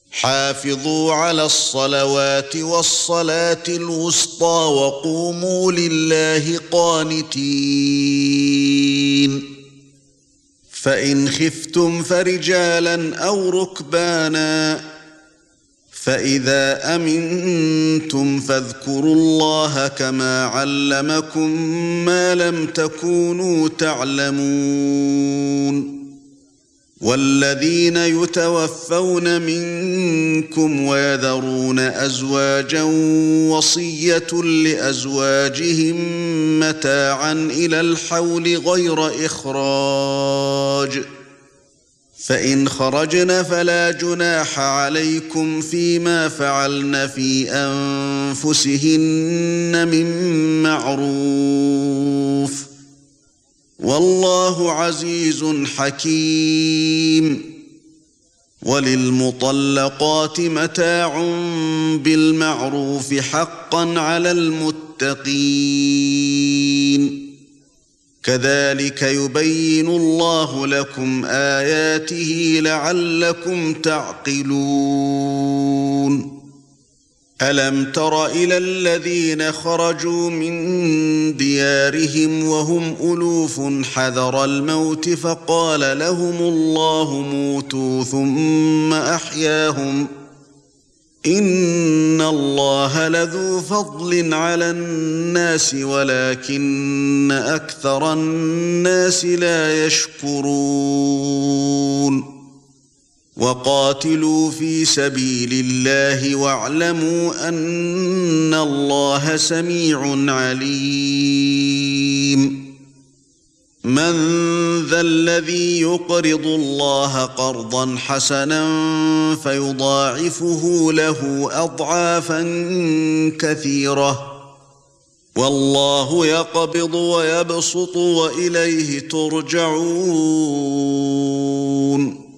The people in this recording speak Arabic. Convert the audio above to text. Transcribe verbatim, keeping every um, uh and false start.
حافظوا على الصلوات والصلاة الوسطى وقوموا لله قانتين فإن خفتم فرجالا أو ركبانا فإذا أمنتم فاذكروا الله كما علمكم ما لم تكونوا تعلمون والذين يتوفون منكم ويذرون أزواجا وصية لأزواجهم متاعا إلى الحول غير إخراج فإن خرجن فلا جناح عليكم فيما فعلن في أنفسهن من معروف والله عزيز حكيم وللمطلقات متاع بالمعروف حقا على المتقين كذلك يبين الله لكم آياته لعلكم تعقلون ألم تر إلى الذين خرجوا من ديارهم وهم ألوف حذر الموت فقال لهم الله موتوا ثم أحياهم إن الله لذو فضل على الناس ولكن أكثر الناس لا يشكرون وقاتلوا في سبيل الله واعلموا أن الله سميع عليم من ذا الذي يقرض الله قرضا حسنا فيضاعفه له أضعافا كثيرة والله يقبض ويبسط وإليه ترجعون